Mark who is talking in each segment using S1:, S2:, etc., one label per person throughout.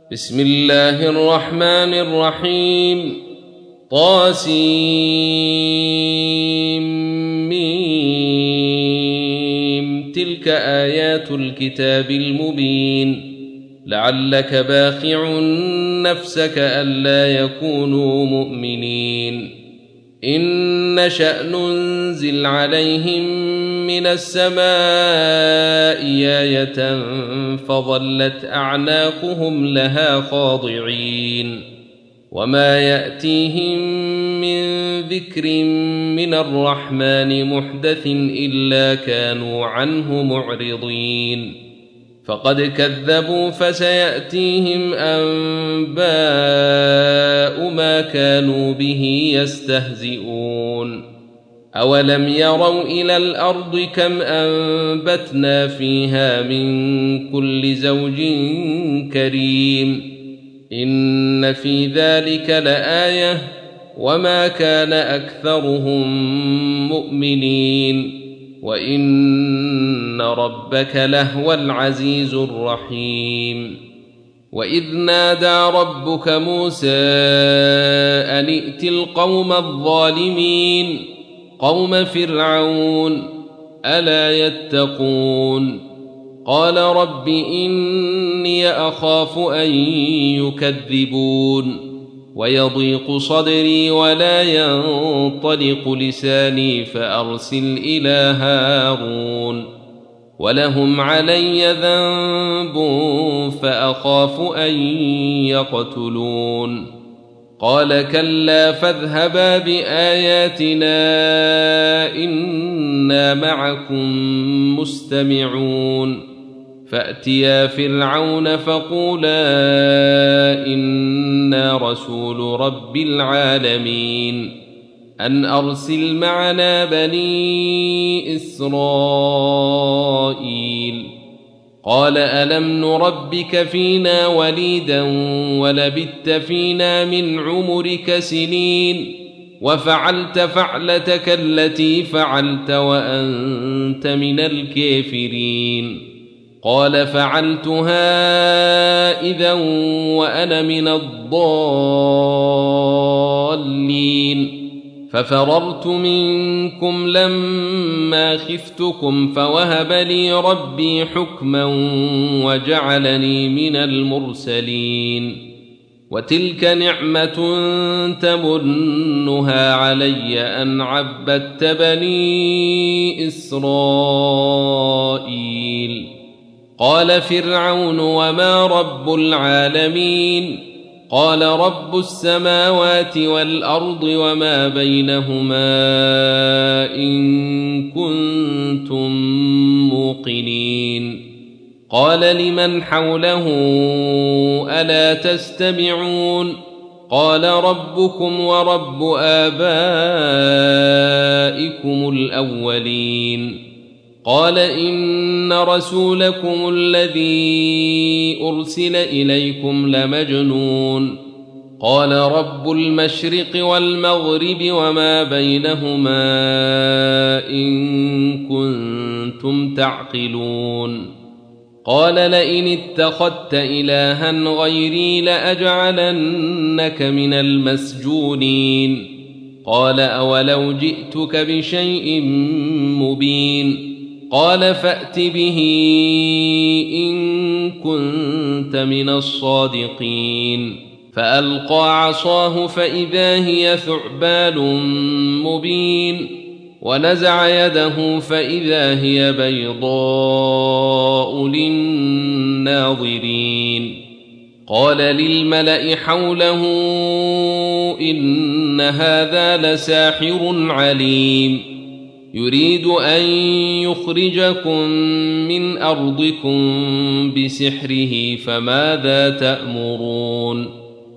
S1: بسم الله الرحمن الرحيم طاسيم تلك آيات الكتاب المبين لعلك باخع نفسك ألا يكونوا مؤمنين إن نشأ ننزل عليهم من السماء آية فظلت أعناقهم لها خاضعين وما يأتيهم من ذكر من الرحمن محدث إلا كانوا عنه معرضين فقد كذبوا فسيأتيهم أنباء ما كانوا به يستهزئون أولم يروا إلى الأرض كم أنبتنا فيها من كل زوج كريم إن في ذلك لآية وما كان أكثرهم مؤمنين وإن ربك لهو العزيز الرحيم وإذ نادى ربك موسى أن ائت القوم الظالمين قوم فرعون ألا يتقون قال رب إني أخاف أن يكذبون ويضيق صدري ولا ينطلق لساني فأرسل إلى هارون ولهم علي ذنب فأخاف أن يقتلون قال كلا فاذهبا بآياتنا إنا معكم مستمعون فأتيا فرعون فقولا إنا رسول رب العالمين أن أرسل معنا بني إسرائيل قال ألم نربك فينا وليدا ولبثت فينا من عمرك سنين وفعلت فعلتك التي فعلت وأنت من الكافرين قال فعلتها إذا وأنا من الضالين ففررت منكم لما خفتكم فوهب لي ربي حكما وجعلني من المرسلين وتلك نعمة تمنها علي أن عبدت بني إسرائيل قال فرعون وما رب العالمين قال رب السماوات والأرض وما بينهما إن كنتم موقنين قال لمن حوله ألا تستمعون قال ربكم ورب آبائكم الأولين قال إن رسولكم الذي أرسل إليكم لمجنون قال رب المشرق والمغرب وما بينهما إن كنتم تعقلون قال لئن اتخذت إلها غيري لأجعلنك من المسجونين قال أولو جئتك بشيء مبين قال فأت به إن كنت من الصادقين فألقى عصاه فإذا هي ثعبان مبين ونزع يده فإذا هي بيضاء للناظرين قال للملأ حوله إن هذا لساحر عليم يريد أن يخرجكم من أرضكم بسحره فماذا تأمرون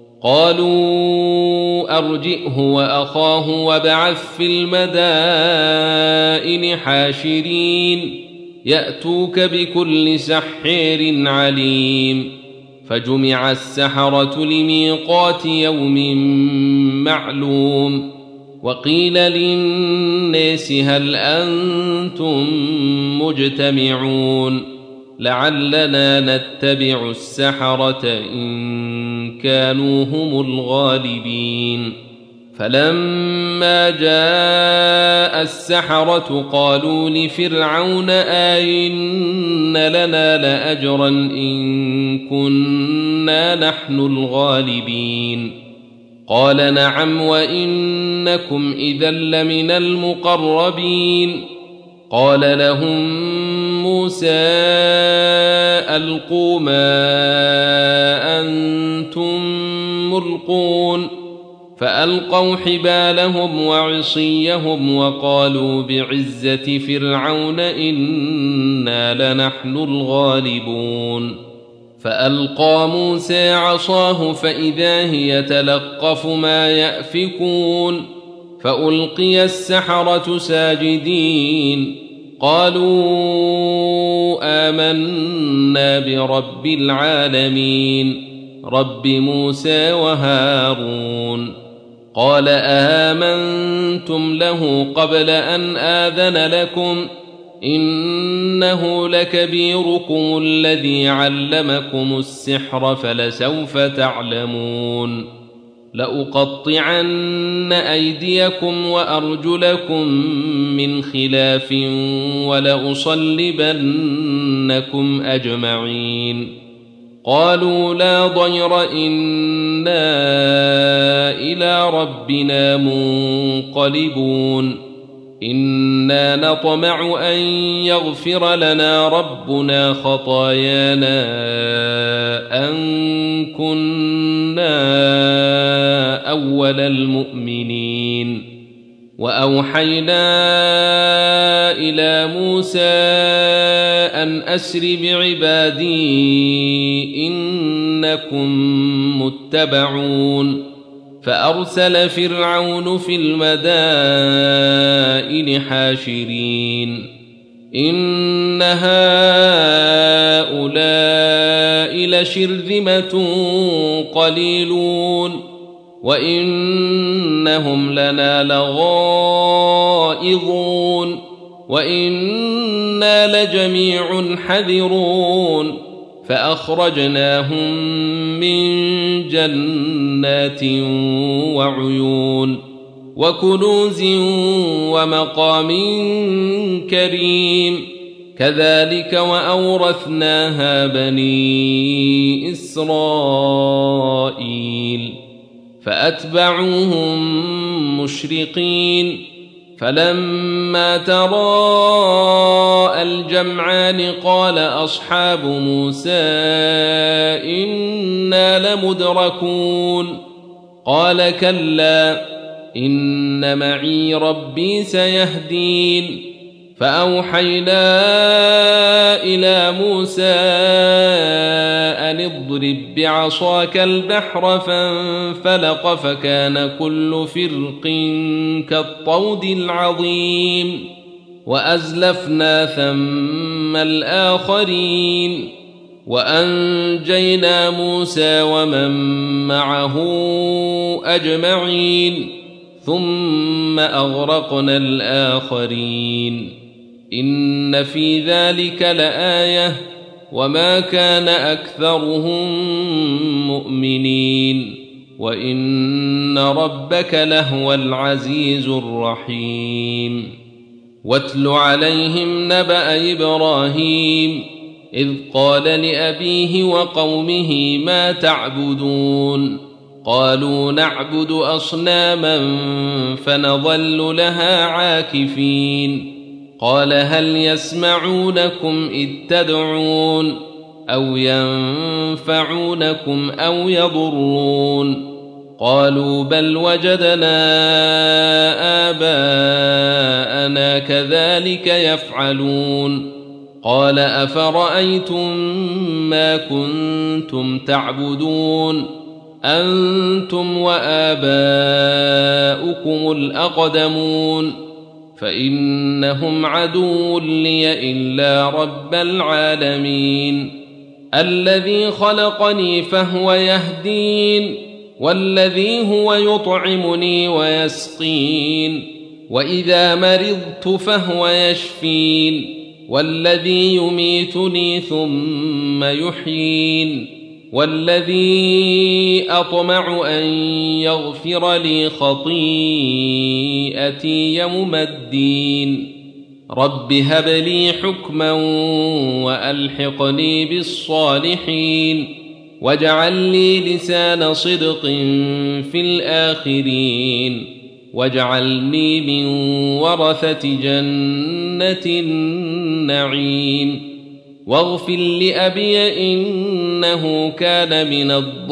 S1: قالوا أرجئه وأخاه وابعث في المدائن حاشرين يأتوك بكل سحر عليم فجمع السحرة لميقات يوم معلوم وقيل للناس هل أنتم مجتمعون لعلنا نتبع السحرة إن كانوا هم الغالبين. فلما جاء السحرة قالوا لفرعون أئن لنا لأجرا إن كنا نحن الغالبين. قال نعم وإنكم إذا لمن المقربين. قال لهم موسى ألقوا ما أنتم ملقون. فألقوا حبالهم وعصيهم وقالوا بعزة فرعون إنا لنحن الغالبون. فألقى موسى عصاه فإذا هي تلقف ما يأفكون. فألقي السحرة ساجدين قالوا آمنا برب العالمين رب موسى وهارون. قال آمنتم له قبل أن آذن لكم إنه لكبيركم الذي علمكم السحر فلسوف تعلمون. لأقطعن أيديكم وأرجلكم من خلاف ولأصلبنكم أجمعين. قالوا لا ضير إنا إلى ربنا منقلبون. إنا نطمع أن يغفر لنا ربنا خطايانا أن كنا أول المؤمنين. وأوحينا إلى موسى أن أسر بعبادي إنكم متبعون. فأرسل فرعون في المدائن حاشرين إن هؤلاء لشرذمة قليلون وإنهم لنا لغائظون وإنا لجميع حذرون. فأخرجناهم من جنات وعيون وكنوز ومقام كريم. كذلك وأورثناها بني إسرائيل. فأتبعوهم مشرقين. فلما تراءى الجمعان قال أصحاب موسى إنا لمدركون. قال كلا إن معي ربي سيهدين. فأوحينا إلى موسى أن اضرب بعصاك البحر فانفلق فكان كل فرق كالطود العظيم. وأزلفنا ثم الآخرين وأنجينا موسى ومن معه أجمعين ثم أغرقنا الآخرين. إن في ذلك لآية وما كان أكثرهم مؤمنين وإن ربك لهو العزيز الرحيم. واتل عليهم نبأ إبراهيم إذ قال لأبيه وقومه ما تعبدون. قالوا نعبد أصناما فنظل لها عاكفين. قال هل يسمعونكم إذ تدعون أو ينفعونكم أو يضرون. قالوا بل وجدنا آباءنا كذلك يفعلون. قال أفرأيتم ما كنتم تعبدون أنتم وآباؤكم الأقدمون فإنهم عدو لي إلا رب العالمين الذي خلقني فهو يهدين والذي هو يطعمني ويسقين وإذا مرضت فهو يشفين والذي يميتني ثم يحيين والذي أطمع أن يغفر لي خطيئتي يوم الدين رب هب لي حكما وألحقني بالصالحين واجعل لي لسان صدق في الآخرين واجعلني من ورثة جنة النعيم واغفر لأبي إنه كان من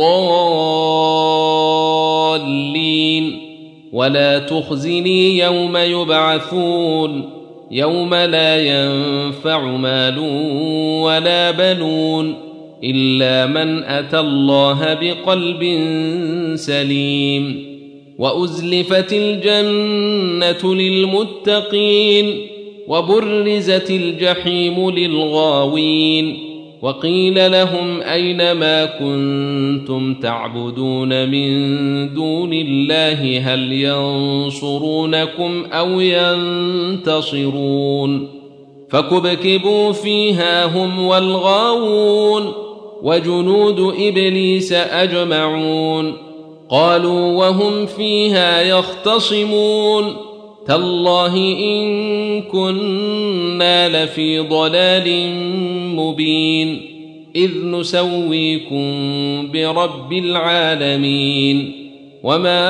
S1: الضالين ولا تخزني يوم يبعثون يوم لا ينفع مال ولا بنون إلا من أتى الله بقلب سليم وأزلفت الجنة للمتقين وبرزت الجحيم للغاوين وقيل لهم أين ما كنتم تعبدون من دون الله هل ينصرونكم أو ينتصرون فكبكبوا فيها هم والغاوون وجنود إبليس أجمعون قالوا وهم فيها يختصمون تالله إن كنا لفي ضلال مبين إذ نسويكم برب العالمين وما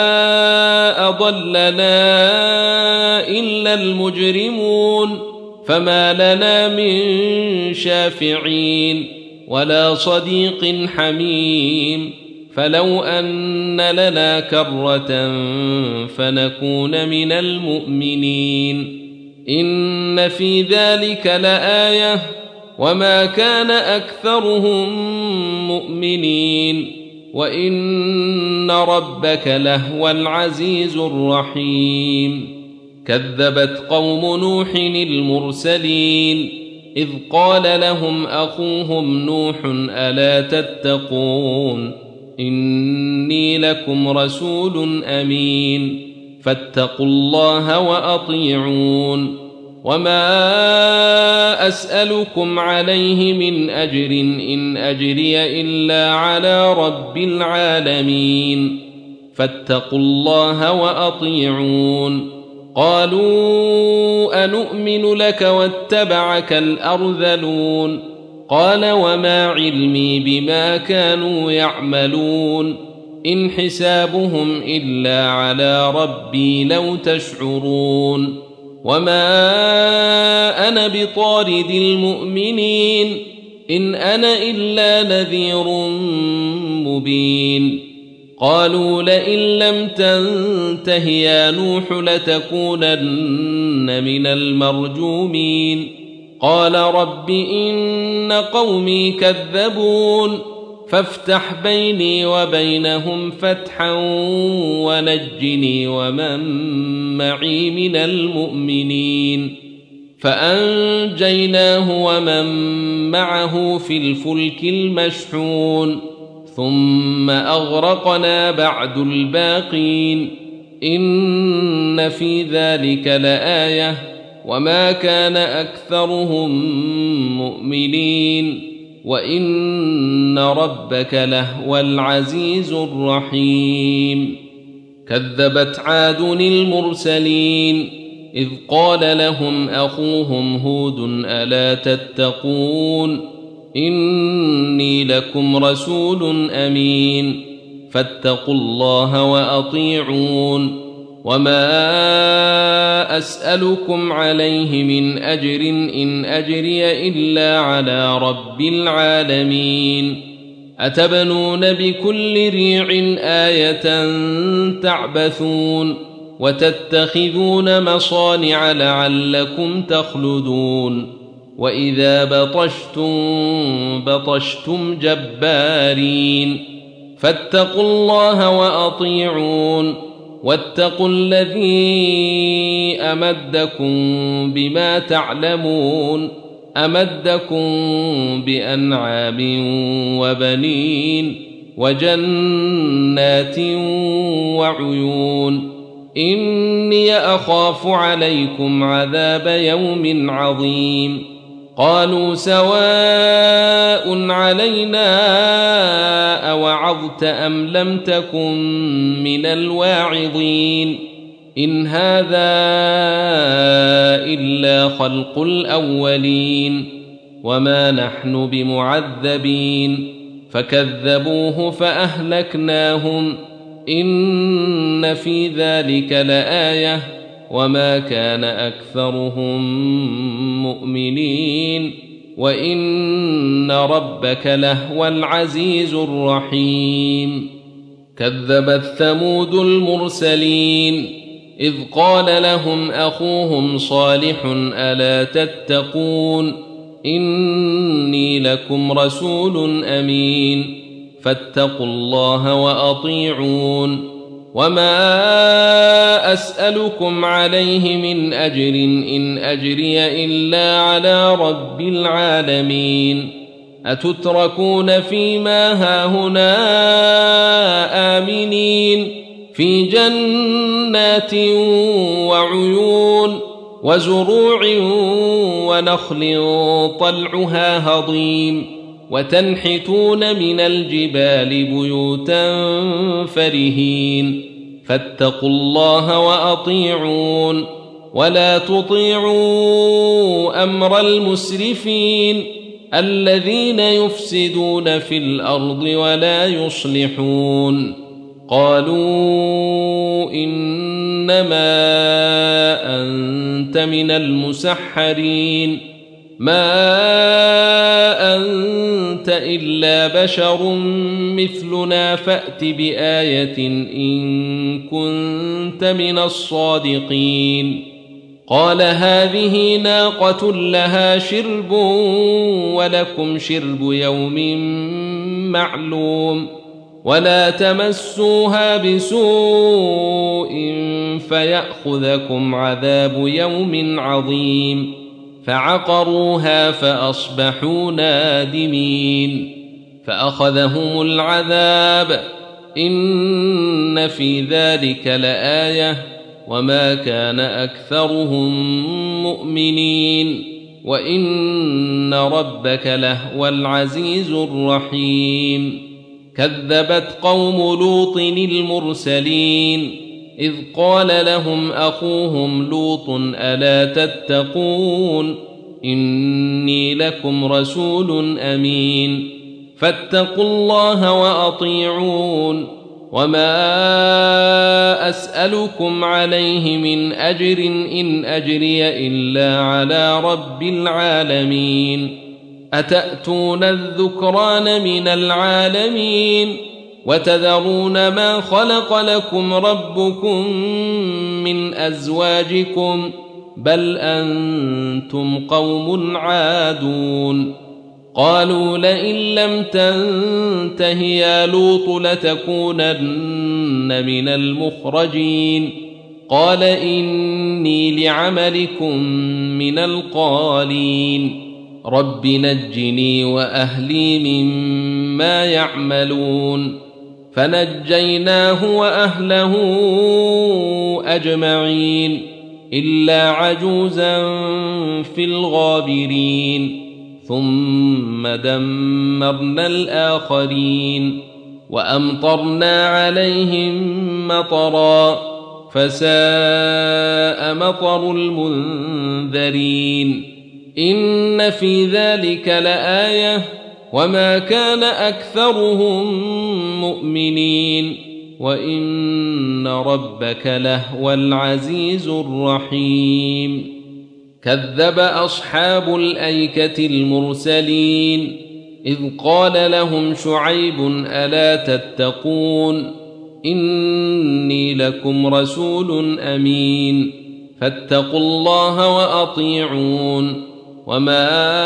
S1: أضلنا إلا المجرمون فما لنا من شافعين ولا صديق حميم فلو أن لنا كرة فنكون من المؤمنين إن في ذلك لآية وما كان أكثرهم مؤمنين وإن ربك لهو العزيز الرحيم كذبت قوم نوح المرسلين إذ قال لهم أخوهم نوح ألا تتقون إني لكم رسول أمين فاتقوا الله وأطيعون وما أسألكم عليه من أجر إن أجري إلا على رب العالمين فاتقوا الله وأطيعون قالوا أنؤمن لك واتبعك الأرذلون قال وما علمي بما كانوا يعملون إن حسابهم إلا على ربي لو تشعرون وما أنا بطارد المؤمنين إن أنا إلا نذير مبين قالوا لئن لم تنته يا نوح لتكونن من المرجومين قال رب إن قومي كذبون فافتح بيني وبينهم فتحا ونجني ومن معي من المؤمنين فأنجيناه ومن معه في الفلك المشحون ثم أغرقنا بعد الباقين إن في ذلك لآية وما كان أكثرهم مؤمنين وإن ربك لهو العزيز الرحيم كذبت عاد المرسلين إذ قال لهم أخوهم هود ألا تتقون إني لكم رسول أمين فاتقوا الله وأطيعون وما أسألكم عليه من أجر إن أجري إلا على رب العالمين أتبنون بكل ريع آية تعبثون وتتخذون مصانع لعلكم تخلدون وإذا بطشتم جبارين فاتقوا الله وأطيعون واتقوا الذي أمدكم بما تعلمون أمدكم بأنعام وبنين وجنات وعيون إني أخاف عليكم عذاب يوم عظيم قالوا سواء علينا أوعظت أم لم تكن من الواعظين إن هذا إلا خلق الأولين وما نحن بمعذبين فكذبوه فأهلكناهم إن في ذلك لآية وما كان أكثرهم مؤمنين وإن ربك لهو العزيز الرحيم كذبت ثمود المرسلين إذ قال لهم أخوهم صالح ألا تتقون إني لكم رسول أمين فاتقوا الله وأطيعون وما أسألكم عليه من أجر إن أجري إلا على رب العالمين أتتركون فيما هاهنا آمنين في جنات وعيون وزروع ونخل طلعها هضيم وتنحتون من الجبال بيوتا فرهين فاتقوا الله وأطيعون ولا تطيعوا أمر المسرفين الذين يفسدون في الأرض ولا يصلحون قالوا إنما أنت من المسحرين ما أنت إلا بشر مثلنا فأت بآية إن كنت من الصادقين قال هذه ناقة لها شرب ولكم شرب يوم معلوم ولا تمسوها بسوء فيأخذكم عذاب يوم عظيم فعقروها فأصبحوا نادمين فأخذهم العذاب إن في ذلك لآية وما كان أكثرهم مؤمنين وإن ربك لهو العزيز الرحيم كذبت قوم لوط المرسلين إذ قال لهم أخوهم لوط ألا تتقون إني لكم رسول أمين فاتقوا الله وأطيعون وما أسألكم عليه من أجر إن أجري إلا على رب العالمين أتأتون الذكران من العالمين وتذرون ما خلق لكم ربكم من أزواجكم بل أنتم قوم عادون قالوا لئن لم تنته يا لوط لتكونن من المخرجين قال إني لعملكم من القالين رب نجني وأهلي مما يعملون فنجيناه وأهله أجمعين إلا عجوزا في الغابرين ثم دمرنا الآخرين وأمطرنا عليهم مطرا فساء مطر المنذرين إن في ذلك لآية وما كان أكثرهم مؤمنين وإن ربك لهو العزيز الرحيم كذب أصحاب الأيكة المرسلين إذ قال لهم شعيب ألا تتقون إني لكم رسول أمين فاتقوا الله وأطيعون وما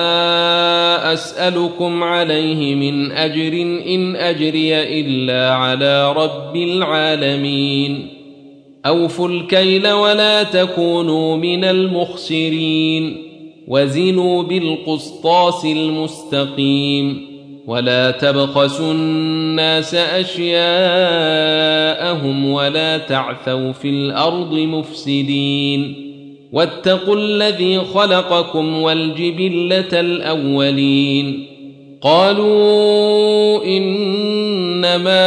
S1: أسألكم عليه من أجر إن أجري إلا على رب العالمين أوفوا الكيل ولا تكونوا من المخسرين وزنوا بالقسطاس المستقيم ولا تبخسوا الناس أشياءهم ولا تعثوا في الأرض مفسدين واتقوا الذي خلقكم والجبلة الأولين قالوا إنما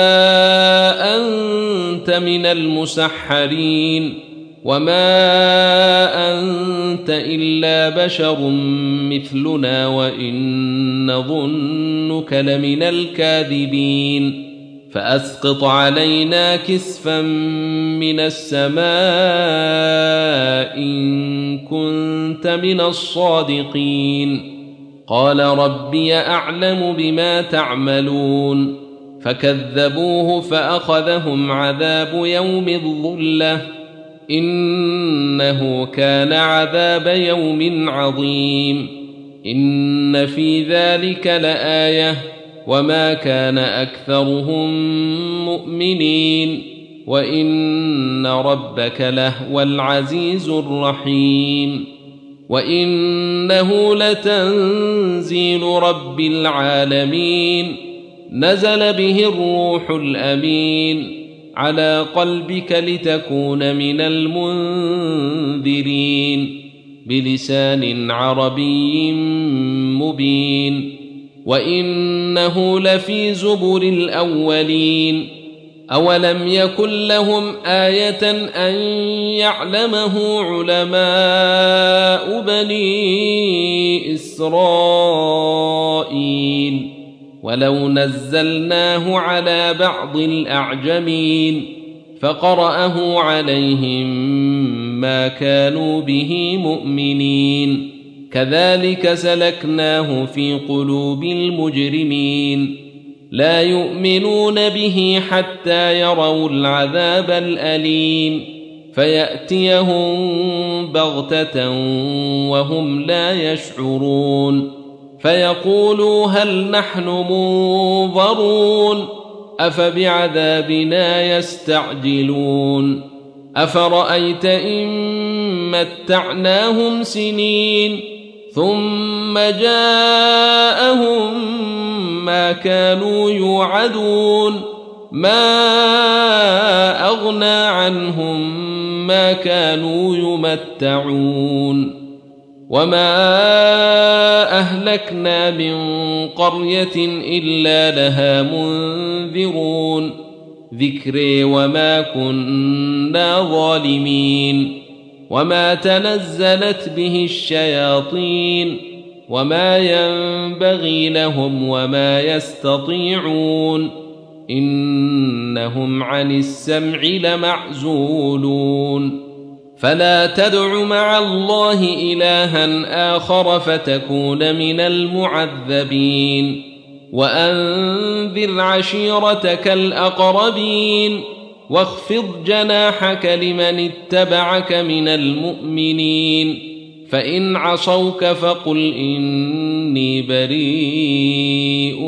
S1: أنت من المسحرين وما أنت إلا بشر مثلنا وإن نظنك لمن الكاذبين فأسقط علينا كسفا من السماء إن كنت من الصادقين قال ربي أعلم بما تعملون فكذبوه فأخذهم عذاب يوم الظلة إنه كان عذاب يوم عظيم إن في ذلك لآية وما كان أكثرهم مؤمنين وإن ربك لهو العزيز الرحيم وإنه لتنزيل رب العالمين نزل به الروح الأمين على قلبك لتكون من المنذرين بلسان عربي مبين وإنه لفي زبر الأولين أولم يكن لهم آية أن يعلمه علماء بني إسرائيل ولو نزلناه على بعض الأعجمين فقرأه عليهم ما كانوا به مؤمنين كذلك سلكناه في قلوب المجرمين لا يؤمنون به حتى يروا العذاب الأليم فيأتيهم بغتة وهم لا يشعرون فيقولوا هل نحن منظرون أفبعذابنا يستعجلون أفرأيت إن متعناهم سنين ثم جاءهم ما كانوا يوعدون ما أغنى عنهم ما كانوا يمتعون وما أهلكنا من قرية إلا لها منذرون ذكري وما كنا ظالمين وما تنزلت به الشياطين وما ينبغي لهم وما يستطيعون إنهم عن السمع لمعزولون فلا تدع مع الله إلها آخر فتكون من المعذبين وأنذر عشيرتك الأقربين واخفض جناحك لمن اتبعك من المؤمنين فإن عصوك فقل إني بريء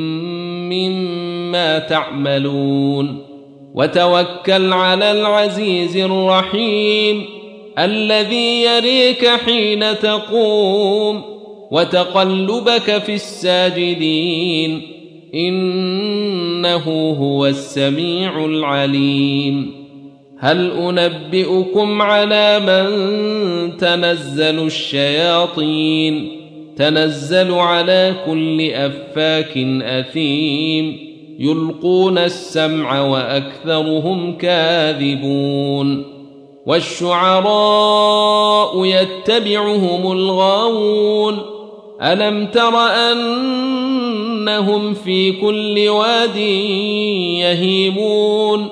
S1: مما تعملون وتوكل على العزيز الرحيم الذي يريك حين تقوم وتقلبك في الساجدين إنه هو السميع العليم هل أنبئكم على من تنزل الشياطين تنزل على كل أفاك أثيم يلقون السمع وأكثرهم كاذبون والشعراء يتبعهم الغاوون ألم تر أنهم في كل واد يهيمون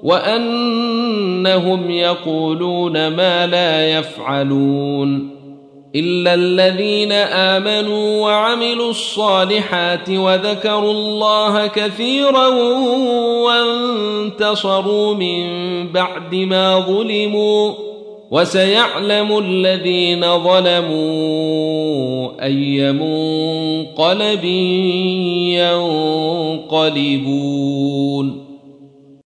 S1: وأنهم يقولون ما لا يفعلون إلا الذين آمنوا وعملوا الصالحات وذكروا الله كثيرا وانتصروا من بعد ما ظلموا وسيعلم الذين ظلموا أي منقلب ينقلبون